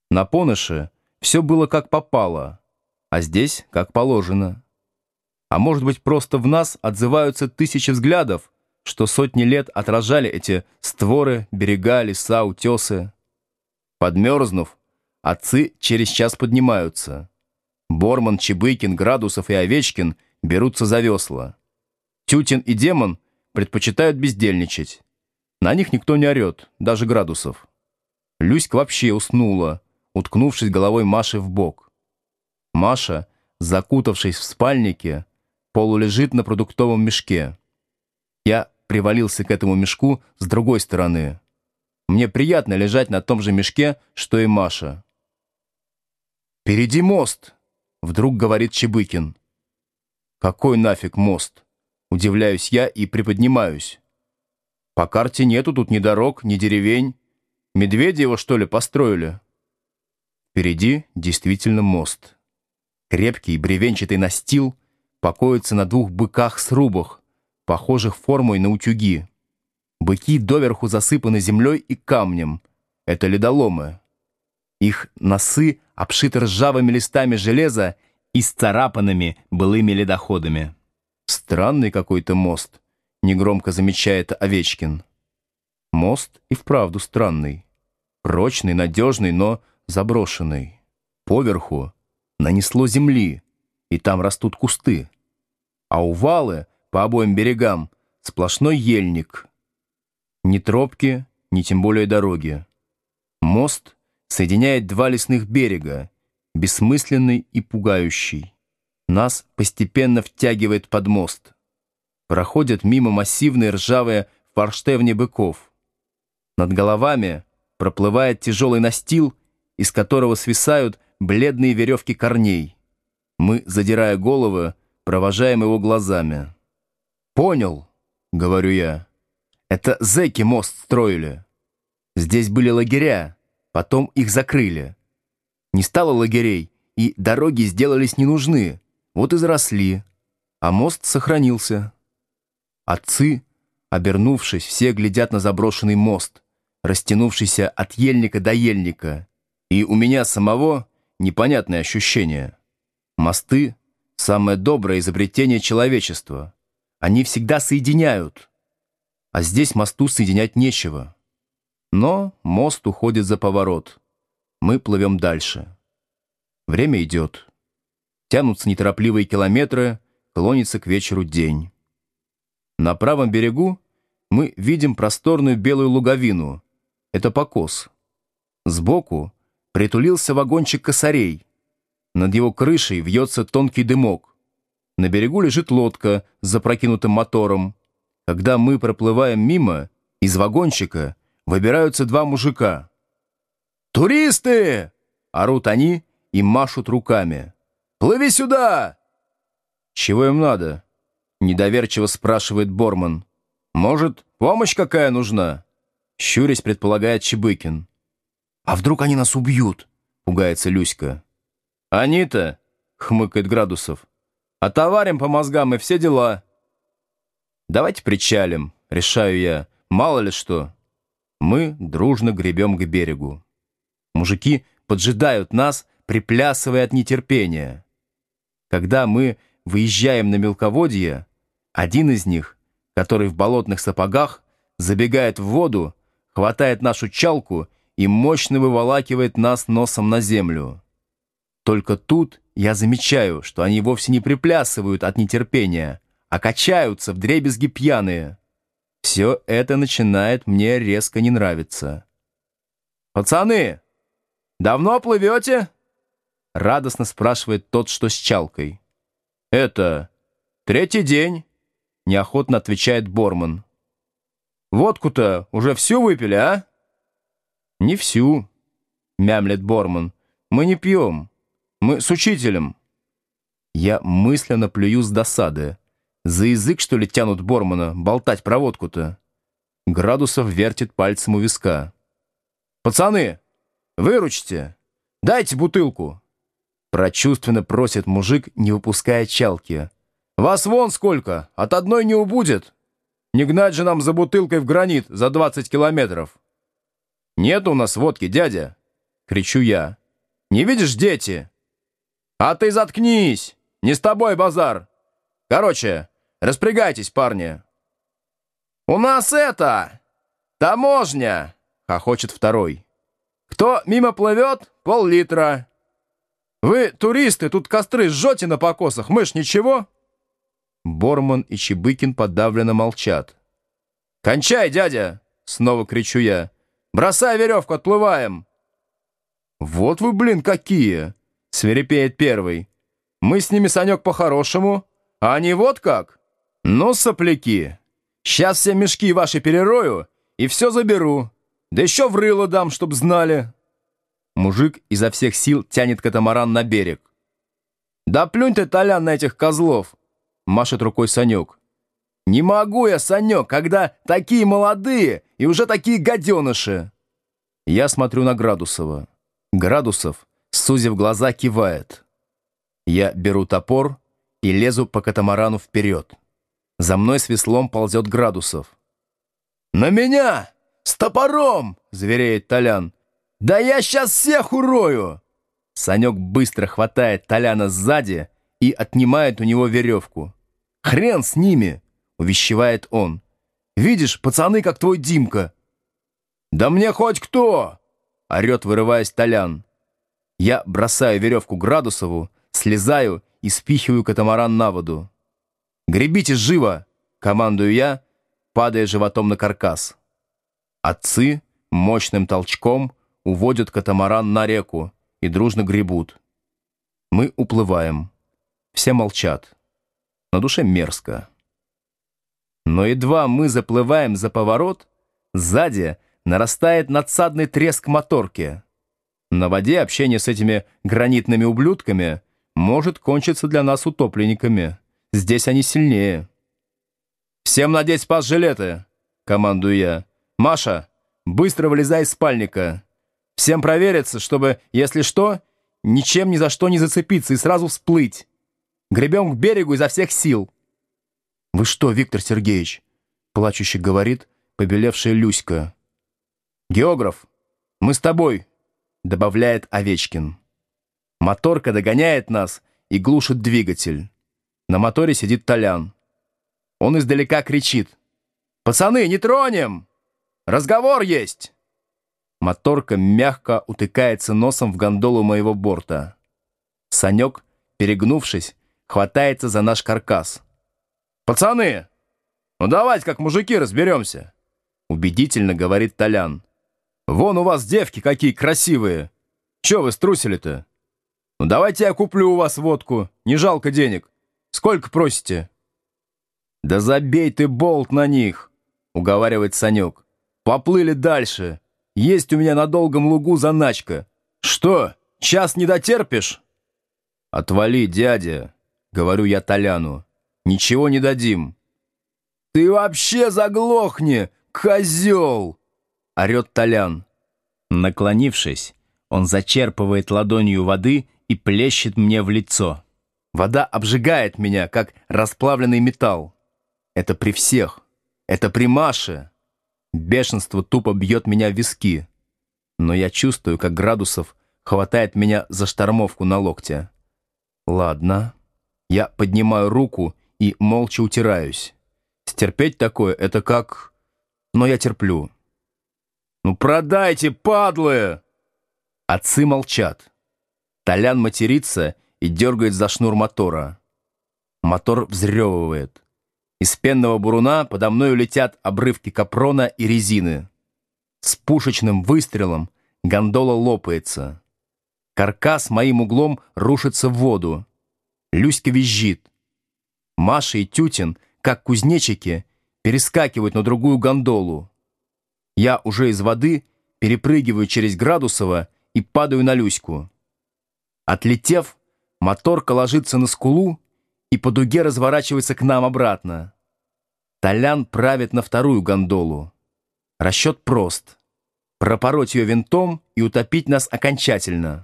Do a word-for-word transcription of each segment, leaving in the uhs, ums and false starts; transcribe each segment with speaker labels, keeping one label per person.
Speaker 1: На Поныше все было как попало, а здесь как положено. А может быть, просто в нас отзываются тысячи взглядов, что сотни лет отражали эти створы, берега, леса, утесы. Подмерзнув, отцы через час поднимаются. Борман, Чебыкин, Градусов и Овечкин берутся за весла. Тютин и Демон предпочитают бездельничать. На них никто не орет, даже Градусов. Люська вообще уснула, уткнувшись головой Маше в бок. Маша, закутавшись в спальнике, полулежит на продуктовом мешке. Я привалился к этому мешку с другой стороны. Мне приятно лежать на том же мешке, что и Маша. «Впереди мост!» — вдруг говорит Чебыкин. «Какой нафиг мост?» — удивляюсь я и приподнимаюсь. «По карте нету тут ни дорог, ни деревень. Медведева, что ли, построили?» Впереди действительно мост. Крепкий бревенчатый настил покоится на двух быках-срубах, похожих формой на утюги. Быки доверху засыпаны землей и камнем. Это ледоломы. Их носы обшиты ржавыми листами железа и сцарапанными былыми ледоходами. «Странный какой-то мост», — негромко замечает Овечкин. Мост и вправду странный. Прочный, надежный, но заброшенный. Поверху нанесло земли, и там растут кусты. А увалы по обоим берегам сплошной ельник. Ни тропки, ни тем более дороги. Мост соединяет два лесных берега, бессмысленный и пугающий. Нас постепенно втягивает под мост. Проходят мимо массивные ржавые форштевни быков. Над головами проплывает тяжелый настил, из которого свисают бледные веревки корней. Мы, задирая головы, провожаем его глазами. «Понял», — говорю я. «Это зэки мост строили. Здесь были лагеря, потом их закрыли. Не стало лагерей, и дороги сделались не нужны, вот и заросли, а мост сохранился». Отцы, обернувшись, все глядят на заброшенный мост, растянувшийся от ельника до ельника, и у меня самого непонятное ощущение. Мосты — самое доброе изобретение человечества. Они всегда соединяют. А здесь мосту соединять нечего. Но мост уходит за поворот. Мы плывем дальше. Время идет. Тянутся неторопливые километры, клонится к вечеру день. На правом берегу мы видим просторную белую луговину. Это покос. Сбоку притулился вагончик косарей. Над его крышей вьется тонкий дымок. На берегу лежит лодка с запрокинутым мотором. Когда мы проплываем мимо, из вагончика выбираются два мужика. «Туристы!» — орут они и машут руками. «Плыви сюда!» «Чего им надо?» — недоверчиво спрашивает Борман. «Может, помощь какая нужна?» — щурясь предполагает Чебыкин. «А вдруг они нас убьют?» — пугается Люська. «Они-то!» — хмыкает Градусов. «Отоварим по мозгам и все дела». «Давайте причалим», — решаю я, мало ли что. Мы дружно гребем к берегу. Мужики поджидают нас, приплясывая от нетерпения. Когда мы выезжаем на мелководье, один из них, который в болотных сапогах, забегает в воду, хватает нашу чалку и мощно выволакивает нас носом на землю. Только тут я замечаю, что они вовсе не приплясывают от нетерпения, а качаются вдребезги пьяные. Все это начинает мне резко не нравиться. «Пацаны, давно плывете?» — радостно спрашивает тот, что с чалкой. «Это третий день», — неохотно отвечает Борман. «Водку-то уже всю выпили, а?» «Не всю», — мямлет Борман. «Мы не пьем. Мы с учителем». Я мысленно плюю с досады. За язык, что ли, тянут Бормана болтать про водку-то? Градусов вертит пальцем у виска. «Пацаны, выручите! Дайте бутылку!» Прочувственно просит мужик, не выпуская чалки. «Вас вон сколько! От одной не убудет! Не гнать же нам за бутылкой в гранит за двадцать километров!» «Нет у нас водки, дядя!» — кричу я. Не видишь, дети? А ты заткнись! Не с тобой базар! Короче, распрягайтесь, парни!» «У нас это... таможня!» — хохочет второй. «Кто мимо плывет, пол-литра. Вы, туристы, тут костры жжете на покосах, мы ж ничего?» Борман и Чебыкин подавленно молчат. «Кончай, дядя!» — снова кричу я. «Бросай веревку, отплываем!» «Вот вы, блин, какие!» — свирепеет первый. «Мы с ними, Санек, по-хорошему, а они вот как! Ну, сопляки! Сейчас все мешки ваши перерою и все заберу, да еще в рыло дам, чтоб знали!» Мужик изо всех сил тянет катамаран на берег. «Да плюнь ты, Толян, на этих козлов!» — машет рукой Санек. «Не могу я, Санек, когда такие молодые и уже такие гаденыши!» Я смотрю на Градусова. Градусов, сузив глаза, кивает. Я беру топор и лезу по катамарану вперед. За мной с веслом ползет Градусов. «На меня! С топором!» — звереет Толян. «Да я сейчас всех урою!» Санек быстро хватает Толяна сзади и отнимает у него веревку. «Хрен с ними!» — увещевает он. «Видишь, пацаны, как твой Димка!» «Да мне хоть кто!» — орет, вырываясь Толян. Я бросаю веревку Градусову, слезаю и спихиваю катамаран на воду. «Гребите живо!» — командую я, падая животом на каркас. Отцы мощным толчком уводят катамаран на реку и дружно гребут. Мы уплываем. Все молчат. На душе мерзко. Но едва мы заплываем за поворот, сзади нарастает надсадный треск моторки. На воде общение с этими гранитными ублюдками может кончиться для нас утопленниками. Здесь они сильнее. «Всем надеть спас-жилеты!» — командую я. «Маша, быстро вылезай из спальника. Всем провериться, чтобы, если что, ничем ни за что не зацепиться и сразу всплыть. Гребем к берегу изо всех сил». «Вы что, Виктор Сергеевич?» — плачуще говорит побелевшая Люська. «Географ, мы с тобой», — добавляет Овечкин. Моторка догоняет нас и глушит двигатель. На моторе сидит Толян. Он издалека кричит: «Пацаны, не тронем! Разговор есть!» Моторка мягко утыкается носом в гондолу моего борта. Санек, перегнувшись, хватается за наш каркас. «Пацаны, ну давайте как мужики разберемся!» Убедительно говорит Толян. «Вон у вас девки какие красивые! Че вы струсили-то? Ну давайте я куплю у вас водку, не жалко денег. Сколько просите?» «Да забей ты болт на них!» — уговаривает Санек. «Поплыли дальше. Есть у меня на Долгом лугу заначка. Что, час не дотерпишь?» «Отвали, дядя!» — говорю я Толяну. «Ничего не дадим». «Ты вообще заглохни, козел!» — орет Толян. Наклонившись, он зачерпывает ладонью воды и плещет мне в лицо. Вода обжигает меня, как расплавленный металл. Это при всех. Это при Маше. Бешенство тупо бьет меня в виски. Но я чувствую, как Градусов хватает меня за штормовку на локте. Ладно. Я поднимаю руку и молча утираюсь. Стерпеть такое — это как... Но я терплю. «Ну продайте, падлы!» Отцы молчат. Толян матерится и дергает за шнур мотора. Мотор взрёвывает. Из пенного буруна подо мною летят обрывки капрона и резины. С пушечным выстрелом гондола лопается. Каркас моим углом рушится в воду. Люська визжит. Маша и Тютин, как кузнечики, перескакивают на другую гондолу. Я уже из воды перепрыгиваю через Градусова и падаю на Люську. Отлетев, моторка ложится на скулу и по дуге разворачивается к нам обратно. Толян правит на вторую гондолу. Расчет прост. Пропороть ее винтом и утопить нас окончательно.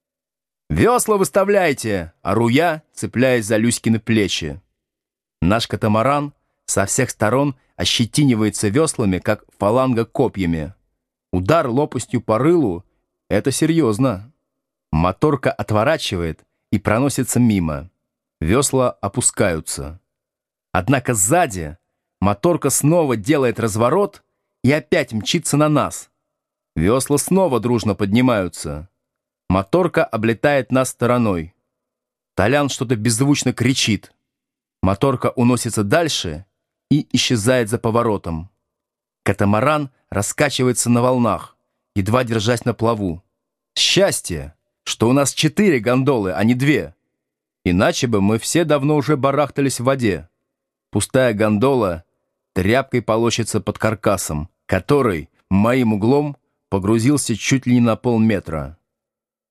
Speaker 1: «Весла выставляйте!» — ору я, цепляясь за Люськины плечи. Наш катамаран со всех сторон ощетинивается веслами, как фаланга копьями. Удар лопастью по рылу — это серьезно. Моторка отворачивает и проносится мимо. Весла опускаются. Однако сзади моторка снова делает разворот и опять мчится на нас. Весла снова дружно поднимаются. Моторка облетает нас стороной. Толян что-то беззвучно кричит. Моторка уносится дальше и исчезает за поворотом. Катамаран раскачивается на волнах, едва держась на плаву. Счастье, что у нас четыре гондолы, а не две. Иначе бы мы все давно уже барахтались в воде. Пустая гондола тряпкой полощется под каркасом, который моим углом погрузился чуть ли не на полметра.